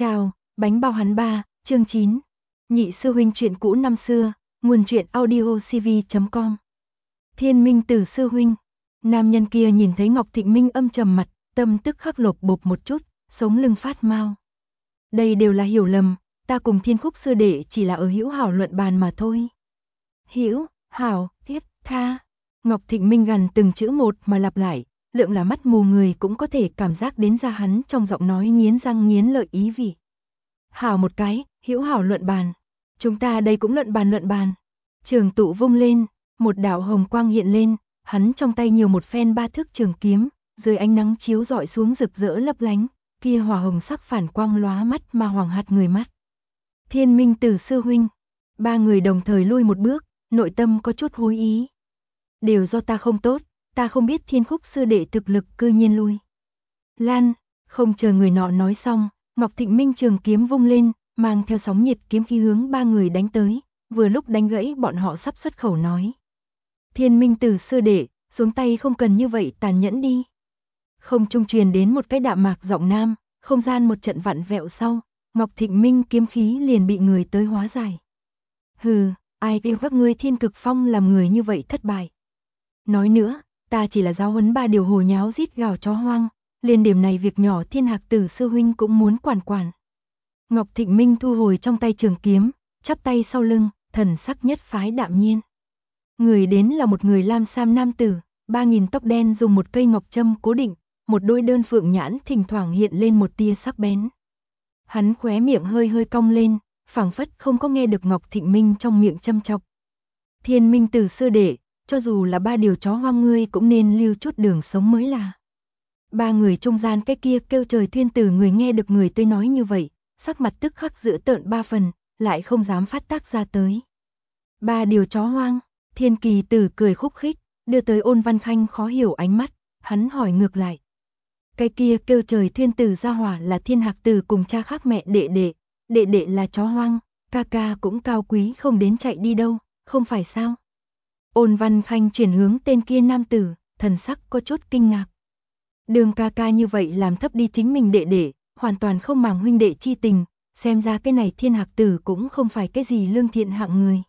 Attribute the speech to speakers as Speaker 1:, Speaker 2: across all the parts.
Speaker 1: Chào, bánh bao hắn ba, chương 9. Nhị sư huynh chuyện cũ năm xưa, nguồn truyện audio cv.com. Thiên Minh Tử sư huynh. Nam nhân kia nhìn thấy Ngọc Thịnh Minh âm trầm mặt, tâm tức khắc lột bột một chút, sống lưng phát mau. Đây đều là hiểu lầm, ta cùng Thiên Khúc sư đệ chỉ là ở hữu hảo luận bàn mà thôi. Hữu, hảo, tiếp, tha. Ngọc Thịnh Minh gần từng chữ một mà lặp lại, lượng là mắt mù người cũng có thể cảm giác đến ra hắn trong giọng nói nghiến răng nghiến lợi ý vị. Hảo một cái, hữu hảo luận bàn. Chúng ta đây cũng luận bàn. Trường tụ vung lên, một đạo hồng quang hiện lên, hắn trong tay nhiều một phen ba thước trường kiếm, dưới ánh nắng chiếu rọi xuống rực rỡ lấp lánh, kia hỏa hồng sắc phản quang lóa mắt mà hoàng hạt người mắt. Thiên Minh Tử sư huynh. Ba người đồng thời lui một bước, nội tâm có chút hối ý. Đều do ta không tốt, ta không biết Thiên Khúc sư đệ thực lực cư nhiên lui. Lan, không chờ người nọ nói xong, Ngọc Thịnh Minh trường kiếm vung lên, mang theo sóng nhiệt kiếm khí hướng ba người đánh tới, vừa lúc đánh gãy bọn họ sắp xuất khẩu nói. Thiên Minh Tử sư đệ, xuống tay không cần như vậy tàn nhẫn đi. Không trung truyền đến một cái đạm mạc giọng nam, không gian một trận vặn vẹo sau, Ngọc Thịnh Minh kiếm khí liền bị người tới hóa giải. Hừ, ai kêu các ngươi Thiên Cực Phong làm người như vậy thất bại. Nói nữa, ta chỉ là giáo huấn ba điều hồ nháo rít gào chó hoang, liền điểm này việc nhỏ Thiên Hạc Tử sư huynh cũng muốn quản. Ngọc Thịnh Minh thu hồi trong tay trường kiếm, chắp tay sau lưng, thần sắc nhất phái đạm nhiên. Người đến là một người lam sam nam tử, 3000 tóc đen dùng một cây ngọc châm cố định, một đôi đơn phượng nhãn thỉnh thoảng hiện lên một tia sắc bén. Hắn khóe miệng hơi cong lên, phảng phất không có nghe được Ngọc Thịnh Minh trong miệng châm chọc. Thiên Minh Tử sư đệ, cho dù là ba điều chó hoang ngươi cũng nên lưu chút đường sống mới là. Ba người trung gian cái kia kêu trời thuyên tử người nghe được người tới nói như vậy, sắc mặt tức khắc dữ tợn ba phần, lại không dám phát tác ra tới. Ba điều chó hoang, Thiên Kỳ Tử cười khúc khích, đưa tới Ôn Văn Khanh khó hiểu ánh mắt, hắn hỏi ngược lại. Cái kia kêu trời thuyên tử gia hỏa là Thiên Hạc Tử cùng cha khác mẹ đệ đệ là chó hoang, ca ca cũng cao quý không đến chạy đi đâu, không phải sao? Ôn Văn Khanh chuyển hướng tên kia nam tử, thần sắc có chút kinh ngạc. Đường ca ca như vậy làm thấp đi chính mình đệ đệ, hoàn toàn không màng huynh đệ chi tình, xem ra cái này Thiên Hạc Tử cũng không phải cái gì lương thiện hạng người.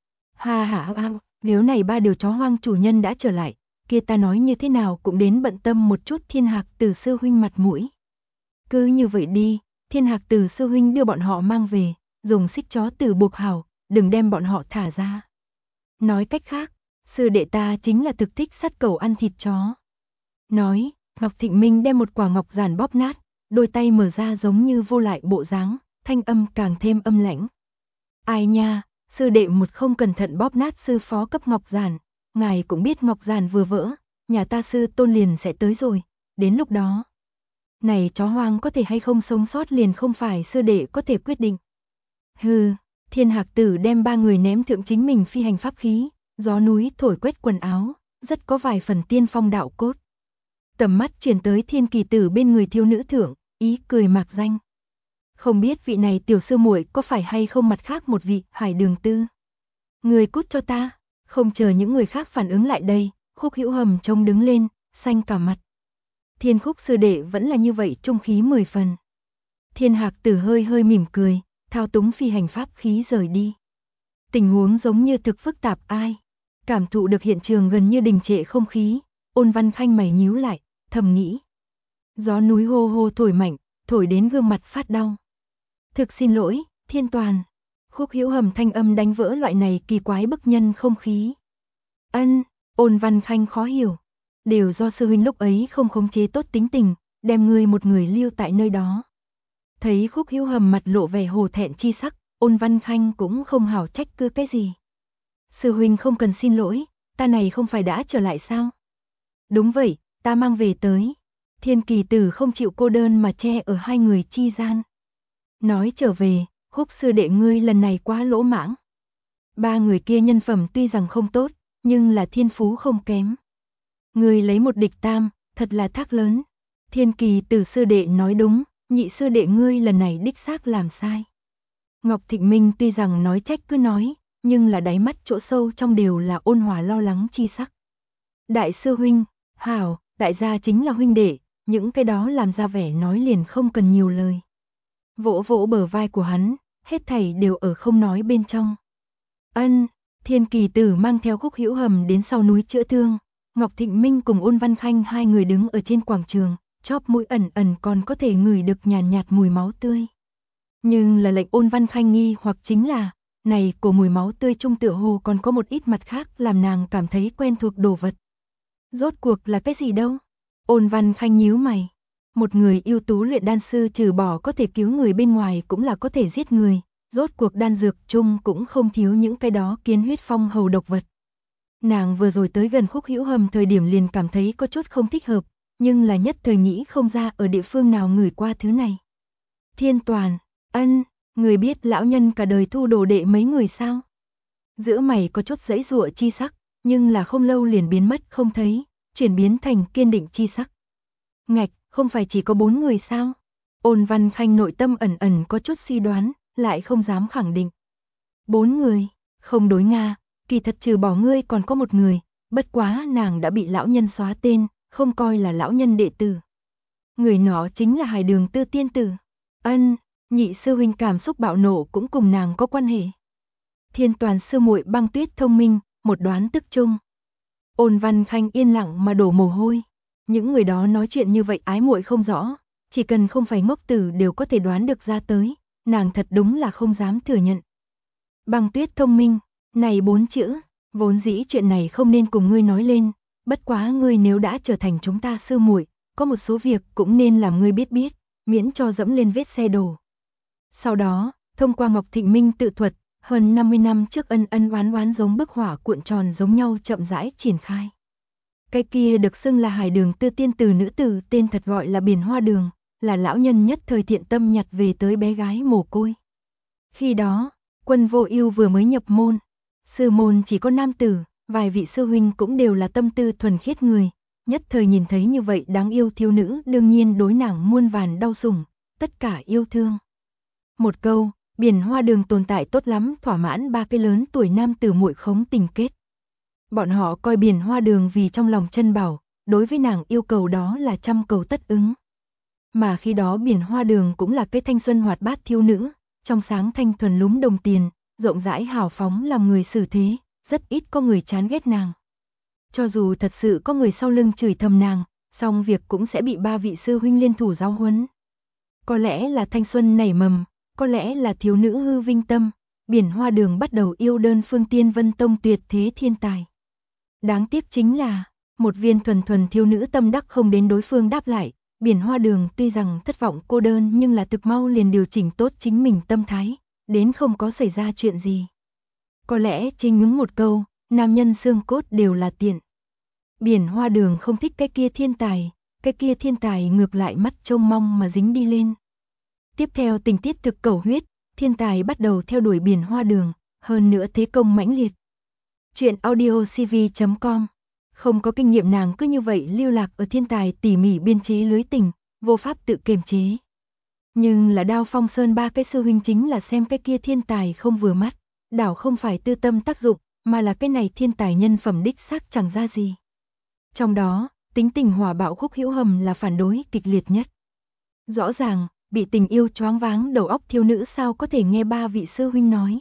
Speaker 1: Ha, nếu này ba điều chó hoang chủ nhân đã trở lại, kia ta nói như thế nào cũng đến bận tâm một chút Thiên Hạc Tử sư huynh mặt mũi. Cứ như vậy đi, Thiên Hạc Tử sư huynh đưa bọn họ mang về, dùng xích chó tử buộc hảo, đừng đem bọn họ thả ra. Nói cách khác, sư đệ ta chính là thực thích sát cẩu ăn thịt chó. Nói, Ngọc Thịnh Minh đem một quả ngọc giản bóp nát, đôi tay mở ra giống như vô lại bộ dáng, thanh âm càng thêm âm lãnh. Ai nha, sư đệ một không cẩn thận bóp nát sư phó cấp ngọc giản, ngài cũng biết ngọc giản vừa vỡ, nhà ta sư tôn liền sẽ tới rồi, đến lúc đó. Này chó hoang có thể hay không sống sót liền không phải sư đệ có thể quyết định. Hừ, Thiên Hạc Tử đem ba người ném thượng chính mình phi hành pháp khí, gió núi thổi quét quần áo, rất có vài phần tiên phong đạo cốt. Tầm mắt chuyển tới Thiên Kỳ Tử bên người thiếu nữ thượng, ý cười mạc danh. Không biết vị này tiểu sư muội có phải hay không mặt khác một vị Hải Đường Tư. Người cút cho ta, không chờ những người khác phản ứng lại đây, Khúc Hữu Hầm trông đứng lên, xanh cả mặt. Thiên Khúc sư đệ vẫn là như vậy trung khí 10 phần. Thiên Hạc Tử hơi mỉm cười, thao túng phi hành pháp khí rời đi. Tình huống giống như thực phức tạp ai. Cảm thụ được hiện trường gần như đình trệ không khí, Ôn Văn Khanh mày nhíu lại, thầm nghĩ. Gió núi hô hô thổi mạnh, thổi đến gương mặt phát đau. Thực xin lỗi, Thiên Toàn. Khúc Hữu Hầm thanh âm đánh vỡ loại này kỳ quái bức nhân không khí. Ôn Văn Khanh khó hiểu. Đều do sư huynh lúc ấy không khống chế tốt tính tình, đem ngươi một người lưu tại nơi đó. Thấy Khúc Hữu Hầm mặt lộ vẻ hổ thẹn chi sắc, Ôn Văn Khanh cũng không hảo trách cứ cái gì. Sư huynh không cần xin lỗi, ta này không phải đã trở lại sao? Đúng vậy, ta mang về tới. Thiên Kỳ Tử không chịu cô đơn mà che ở hai người chi gian. Nói trở về, Khúc sư đệ ngươi lần này quá lỗ mãng. Ba người kia nhân phẩm tuy rằng không tốt, nhưng là thiên phú không kém. Ngươi lấy một địch tam, thật là thác lớn. Thiên Kỳ Tử sư đệ nói đúng, nhị sư đệ ngươi lần này đích xác làm sai. Ngọc Thịnh Minh tuy rằng nói trách cứ nói, nhưng là đáy mắt chỗ sâu trong đều là ôn hòa lo lắng chi sắc. Đại sư huynh, hảo, đại gia chính là huynh đệ, những cái đó làm ra vẻ nói liền không cần nhiều lời. vỗ vỗ bờ vai của hắn, hết thảy đều ở không nói bên trong. Ân, Thiên Kỳ Tử mang theo Khúc Hữu Hầm đến sau núi chữa thương, Ngọc Thịnh Minh cùng Ôn Văn Khanh hai người đứng ở trên quảng trường, chóp mũi ẩn ẩn còn có thể ngửi được nhàn nhạt mùi máu tươi. Nhưng là lệnh Ôn Văn Khanh nghi hoặc chính là, này của mùi máu tươi trung tựa hồ còn có một ít mặt khác làm nàng cảm thấy quen thuộc đồ vật. Rốt cuộc là cái gì đâu? Ôn Văn Khanh nhíu mày. Một người ưu tú luyện đan sư trừ bỏ có thể cứu người bên ngoài cũng là có thể giết người. Rốt cuộc đan dược chung cũng không thiếu những cái đó kiến huyết phong hầu độc vật. Nàng vừa rồi tới gần Khúc Hữu Hầm thời điểm liền cảm thấy có chút không thích hợp, nhưng là nhất thời nghĩ không ra ở địa phương nào ngửi qua thứ này. Thiên Toàn, Ân, người biết lão nhân cả đời thu đồ đệ mấy người sao? Giữa mày có chút giãy giụa chi sắc, nhưng là không lâu liền biến mất không thấy, chuyển biến thành kiên định chi sắc. Ngạch, không phải chỉ có 4 người sao? Ôn Văn Khanh nội tâm ẩn ẩn có chút suy đoán, lại không dám khẳng định. 4 người, không đối Nga, kỳ thật trừ bỏ ngươi còn có một người, bất quá nàng đã bị lão nhân xóa tên, không coi là lão nhân đệ tử. Người nọ chính là Hải Đường Tư tiên tử. Ân, nhị sư huynh cảm xúc bạo nộ cũng cùng nàng có quan hệ. Thiên Toàn sư muội Băng Tuyết thông minh, một đoán tức chung. Ôn Văn Khanh yên lặng mà đổ mồ hôi. Những người đó nói chuyện như vậy ái muội không rõ, chỉ cần không phải ngốc tử đều có thể đoán được ra tới, nàng thật đúng là không dám thừa nhận. Băng Tuyết thông minh, này 4 chữ, vốn dĩ chuyện này không nên cùng ngươi nói lên, bất quá ngươi nếu đã trở thành chúng ta sư muội, có một số việc cũng nên làm ngươi biết, miễn cho dẫm lên vết xe đổ. Sau đó, thông qua Ngọc Thịnh Minh tự thuật, hơn 50 năm trước ân ân oán oán giống bức hỏa cuộn tròn giống nhau chậm rãi triển khai. Cái kia được xưng là Hải Đường Tư tiên tử nữ tử tên thật gọi là Biển Hoa Đường, là lão nhân nhất thời thiện tâm nhặt về tới bé gái mồ côi. Khi đó, Quân Vô Ưu vừa mới nhập môn, sư môn chỉ có nam tử, vài vị sư huynh cũng đều là tâm tư thuần khiết người, nhất thời nhìn thấy như vậy đáng yêu thiếu nữ đương nhiên đối nàng muôn vàn đau sủng, tất cả yêu thương. Một câu, Biển Hoa Đường tồn tại tốt lắm thỏa mãn ba cái lớn tuổi nam tử muội khống tình kết. Bọn họ coi Biển Hoa Đường vì trong lòng chân bảo, đối với nàng yêu cầu đó là trăm cầu tất ứng. Mà khi đó Biển Hoa Đường cũng là cái thanh xuân hoạt bát thiếu nữ, trong sáng thanh thuần lúm đồng tiền, rộng rãi hào phóng làm người xử thế, rất ít có người chán ghét nàng. Cho dù thật sự có người sau lưng chửi thầm nàng, song việc cũng sẽ bị ba vị sư huynh liên thủ giáo huấn. Có lẽ là thanh xuân nảy mầm, có lẽ là thiếu nữ hư vinh tâm, Biển Hoa Đường bắt đầu yêu đơn phương Tiên Vân Tông tuyệt thế thiên tài. Đáng tiếc chính là, một viên thuần thuần thiếu nữ tâm đắc không đến đối phương đáp lại, Biển Hoa Đường tuy rằng thất vọng cô đơn nhưng là thực mau liền điều chỉnh tốt chính mình tâm thái, đến không có xảy ra chuyện gì. Có lẽ chính những một câu, nam nhân xương cốt đều là tiện. Biển Hoa Đường không thích cái kia thiên tài ngược lại mắt trông mong mà dính đi lên. Tiếp theo tình tiết thực cầu huyết, thiên tài bắt đầu theo đuổi Biển Hoa Đường, hơn nữa thế công mãnh liệt. Chuyện audiocv.com. Không có kinh nghiệm nàng cứ như vậy lưu lạc ở thiên tài tỉ mỉ biên chế lưới tình, vô pháp tự kiềm chế. Nhưng là Đao Phong Sơn ba cái sư huynh chính là xem cái kia thiên tài không vừa mắt, đảo không phải tư tâm tác dụng, mà là cái này thiên tài nhân phẩm đích xác chẳng ra gì. Trong đó, tính tình hỏa bạo Khúc Hữu Hầm là phản đối kịch liệt nhất. Rõ ràng, bị tình yêu choáng váng đầu óc thiếu nữ sao có thể nghe ba vị sư huynh nói.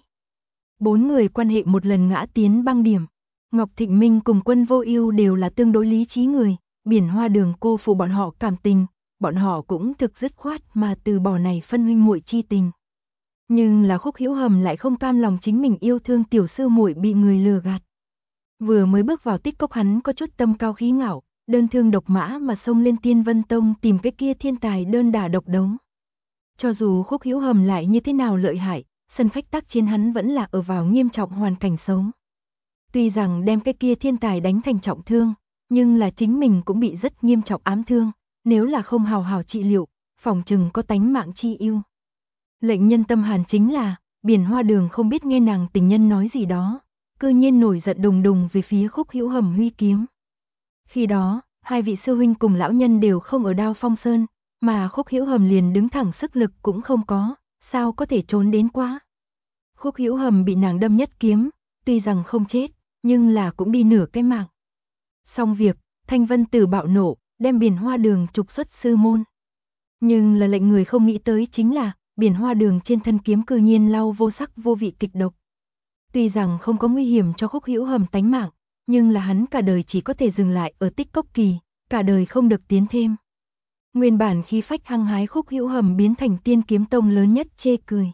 Speaker 1: 4 người quan hệ một lần ngã tiến băng điểm. Ngọc Thịnh Minh cùng Quân Vô Ưu đều là tương đối lý trí người, Biển Hoa Đường cô phụ bọn họ cảm tình, bọn họ cũng thực dứt khoát mà từ bỏ này phân huynh muội chi tình. Nhưng là Khúc Hữu Hầm lại không cam lòng chính mình yêu thương tiểu sư muội bị người lừa gạt. Vừa mới bước vào Tích Cốc hắn có chút tâm cao khí ngạo, đơn thương độc mã mà xông lên Tiên Vân Tông tìm cái kia thiên tài đơn đả độc đấu. Cho dù Khúc Hữu Hầm lại như thế nào lợi hại, sân khách tác chiến hắn vẫn là ở vào nghiêm trọng hoàn cảnh xấu. Tuy rằng đem cái kia thiên tài đánh thành trọng thương, nhưng là chính mình cũng bị rất nghiêm trọng ám thương, nếu là không hào hào trị liệu, phòng chừng có tánh mạng chi ưu. Lệnh nhân tâm hàn chính là, Biển Hoa Đường không biết nghe nàng tình nhân nói gì đó, cư nhiên nổi giận đùng đùng về phía Khúc Hữu Hầm huy kiếm. Khi đó, hai vị sư huynh cùng lão nhân đều không ở Đao Phong Sơn, mà Khúc Hữu Hầm liền đứng thẳng sức lực cũng không có, sao có thể trốn đến quá. Khúc Hữu Hầm bị nàng đâm nhất kiếm, tuy rằng không chết, nhưng là cũng đi nửa cái mạng. Xong việc, Thanh Vân Tử bạo nộ, đem Biển Hoa Đường trục xuất sư môn. Nhưng là lệnh người không nghĩ tới chính là, biển hoa đường trên thân kiếm cư nhiên lau vô sắc vô vị kịch độc. Tuy rằng không có nguy hiểm cho Khúc Hữu Hầm tánh mạng, nhưng là hắn cả đời chỉ có thể dừng lại ở tích cốc kỳ, cả đời không được tiến thêm. Nguyên bản khí phách hăng hái Khúc Hữu Hầm biến thành Tiên Kiếm Tông lớn nhất chê cười.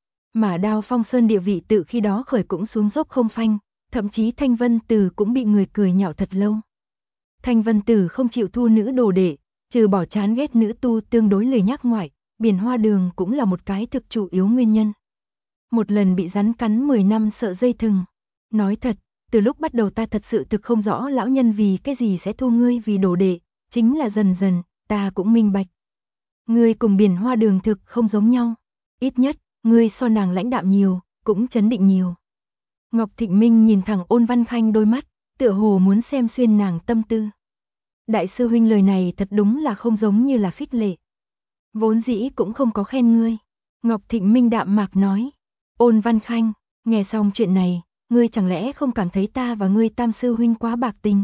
Speaker 1: Mà Đao Phong Sơn địa vị tự khi đó khởi cũng xuống dốc không phanh, thậm chí Thanh Vân Tử cũng bị người cười nhạo thật lâu. Thanh Vân Tử không chịu thu nữ đồ đệ, trừ bỏ chán ghét nữ tu tương đối lười nhác ngoại, biển hoa đường cũng là một cái thực chủ yếu nguyên nhân. Một lần bị rắn cắn 10 năm sợ dây thừng. Nói thật, từ lúc bắt đầu ta thật sự thực không rõ lão nhân vì cái gì sẽ thu ngươi vì đồ đệ, chính là dần dần, ta cũng minh bạch. Ngươi cùng biển hoa đường thực không giống nhau, ít nhất, ngươi so nàng lãnh đạm nhiều, cũng chấn định nhiều. Ngọc Thịnh Minh nhìn thẳng Ôn Văn Khanh đôi mắt, tựa hồ muốn xem xuyên nàng tâm tư. Đại sư huynh lời này thật đúng là không giống như là khích lệ. Vốn dĩ cũng không có khen ngươi. Ngọc Thịnh Minh đạm mạc nói. Ôn Văn Khanh, nghe xong chuyện này, ngươi chẳng lẽ không cảm thấy ta và ngươi tam sư huynh quá bạc tình?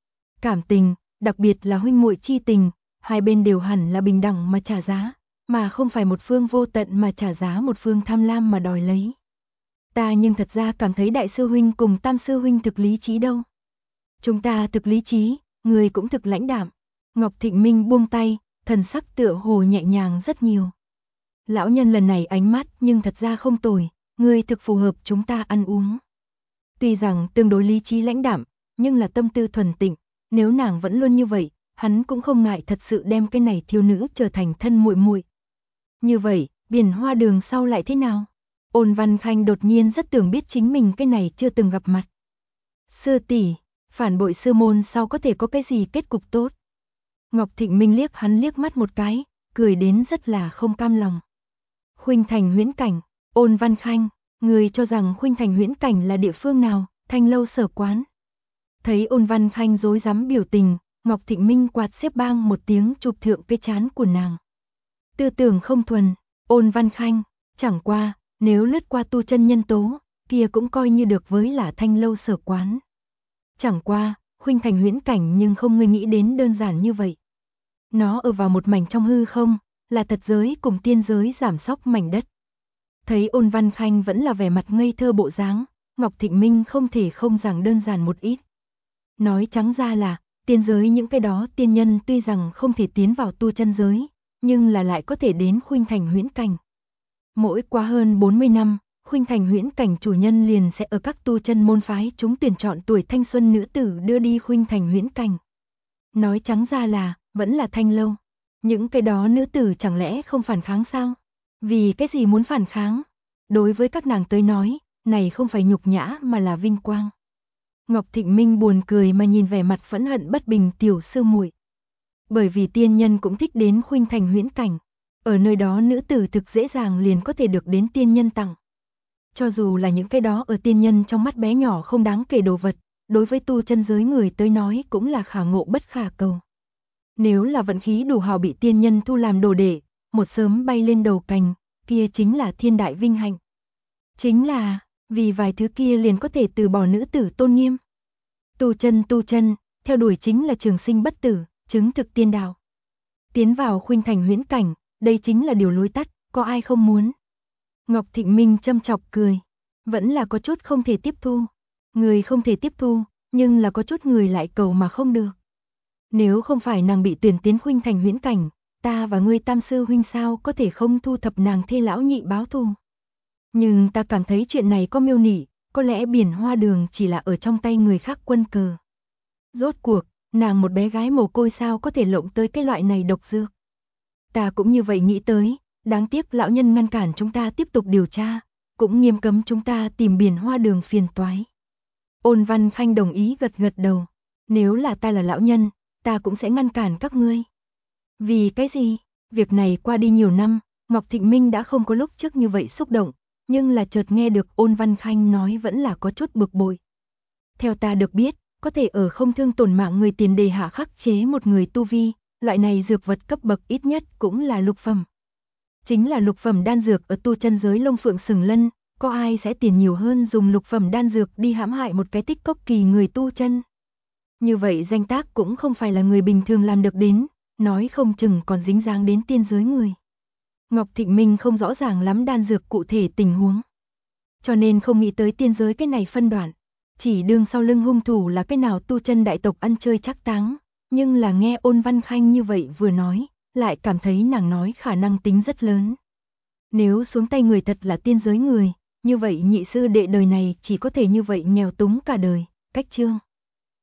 Speaker 1: Cảm tình, đặc biệt là huynh muội chi tình, hai bên đều hẳn là bình đẳng mà trả giá, mà không phải một phương vô tận mà trả giá một phương tham lam mà đòi lấy. Ta nhưng thật ra cảm thấy đại sư huynh cùng tam sư huynh thực lý trí đâu. Chúng ta thực lý trí, người cũng thực lãnh đạm. Ngọc Thịnh Minh buông tay, thần sắc tựa hồ nhẹ nhàng rất nhiều. Lão nhân lần này ánh mắt nhưng thật ra không tồi, người thực phù hợp chúng ta ăn uống. Tuy rằng tương đối lý trí lãnh đạm, nhưng là tâm tư thuần tịnh, nếu nàng vẫn luôn như vậy, hắn cũng không ngại thật sự đem cái này thiếu nữ trở thành thân muội muội. Như vậy, biển hoa đường sau lại thế nào? Ôn Văn Khanh đột nhiên rất tưởng biết chính mình cái này chưa từng gặp mặt. Sư tỷ, phản bội sư môn sau có thể có cái gì kết cục tốt? Ngọc Thịnh Minh liếc hắn liếc mắt một cái, cười đến rất là không cam lòng. Khuynh Thành Huyễn Cảnh, Ôn Văn Khanh, người cho rằng Khuynh Thành Huyễn Cảnh là địa phương nào? Thanh Lâu Sở Quán. Thấy Ôn Văn Khanh rối rắm biểu tình, Ngọc Thịnh Minh quạt xếp bang một tiếng chụp thượng cái trán của nàng. Tư tưởng không thuần, Ôn Văn Khanh, chẳng qua, nếu lướt qua tu chân nhân tố, kia cũng coi như được với là Thanh Lâu Sở Quán. Chẳng qua, Khuynh Thành Huyễn Cảnh nhưng không ngươi nghĩ đến đơn giản như vậy. Nó ở vào một mảnh trong hư không, là thật giới cùng tiên giới giảm sóc mảnh đất. Thấy Ôn Văn Khanh vẫn là vẻ mặt ngây thơ bộ dáng, Ngọc Thịnh Minh không thể không giảng đơn giản một ít. Nói trắng ra là, tiên giới những cái đó tiên nhân tuy rằng không thể tiến vào tu chân giới, nhưng là lại có thể đến Khuynh Thành Huyễn Cảnh. Mỗi qua hơn 40 năm, Khuynh Thành Huyễn Cảnh chủ nhân liền sẽ ở các tu chân môn phái chúng tuyển chọn tuổi thanh xuân nữ tử đưa đi Khuynh Thành Huyễn Cảnh. Nói trắng ra là, vẫn là Thanh Lâu. Những cái đó nữ tử chẳng lẽ không phản kháng sao? Vì cái gì muốn phản kháng? Đối với các nàng tới nói, này không phải nhục nhã mà là vinh quang. Ngọc Thịnh Minh buồn cười mà nhìn vẻ mặt phẫn hận bất bình tiểu sư muội. Bởi vì tiên nhân cũng thích đến Khuynh Thành Huyễn Cảnh. Ở nơi đó nữ tử thực dễ dàng liền có thể được đến tiên nhân tặng. Cho dù là những cái đó ở tiên nhân trong mắt bé nhỏ không đáng kể đồ vật, đối với tu chân giới người tới nói cũng là khả ngộ bất khả cầu. Nếu là vận khí đủ hào bị tiên nhân thu làm đồ đệ, một sớm bay lên đầu cành, kia chính là thiên đại vinh hạnh. Chính là, vì vài thứ kia liền có thể từ bỏ nữ tử tôn nghiêm. Tu chân, theo đuổi chính là trường sinh bất tử, chứng thực tiên đạo. Tiến vào Khuynh Thành Huyễn Cảnh, đây chính là điều lối tắt, có ai không muốn. Ngọc Thịnh Minh châm chọc cười, vẫn là có chút không thể tiếp thu. Người không thể tiếp thu, nhưng là có chút người lại cầu mà không được. Nếu không phải nàng bị tuyển tiến Khuynh Thành Huyễn Cảnh, ta và ngươi tam sư huynh sao có thể không thu thập nàng thê lão nhị báo thù. Nhưng ta cảm thấy chuyện này có miêu nị, có lẽ biển hoa đường chỉ là ở trong tay người khác quân cờ. Rốt cuộc, nàng một bé gái mồ côi sao có thể lộng tới cái loại này độc dược. Ta cũng như vậy nghĩ tới, đáng tiếc lão nhân ngăn cản chúng ta tiếp tục điều tra, cũng nghiêm cấm chúng ta tìm biển hoa đường phiền toái. Ôn Văn Khanh đồng ý gật gật đầu, nếu là ta là lão nhân, ta cũng sẽ ngăn cản các ngươi. Vì cái gì? Việc này qua đi nhiều năm, Ngọc Thịnh Minh đã không có lúc trước như vậy xúc động, nhưng là chợt nghe được Ôn Văn Khanh nói vẫn là có chút bực bội. Theo ta được biết, có thể ở không thương tổn mạng người tiền đề hạ khắc chế một người tu vi, loại này dược vật cấp bậc ít nhất cũng là lục phẩm. Chính là lục phẩm đan dược ở tu chân giới Long Phượng Sừng Lân, có ai sẽ tiền nhiều hơn dùng lục phẩm đan dược đi hãm hại một cái tích cốc kỳ người tu chân. Như vậy danh tác cũng không phải là người bình thường làm được đến, nói không chừng còn dính dáng đến tiên giới người. Ngọc Thịnh Minh không rõ ràng lắm đan dược cụ thể tình huống, cho nên không nghĩ tới tiên giới cái này phân đoạn, chỉ đương sau lưng hung thủ là cái nào tu chân đại tộc ăn chơi chắc táng, nhưng là nghe Ôn Văn Khanh như vậy vừa nói, lại cảm thấy nàng nói khả năng tính rất lớn. Nếu xuống tay người thật là tiên giới người, như vậy nhị sư đệ đời này chỉ có thể như vậy nghèo túng cả đời, cách chương.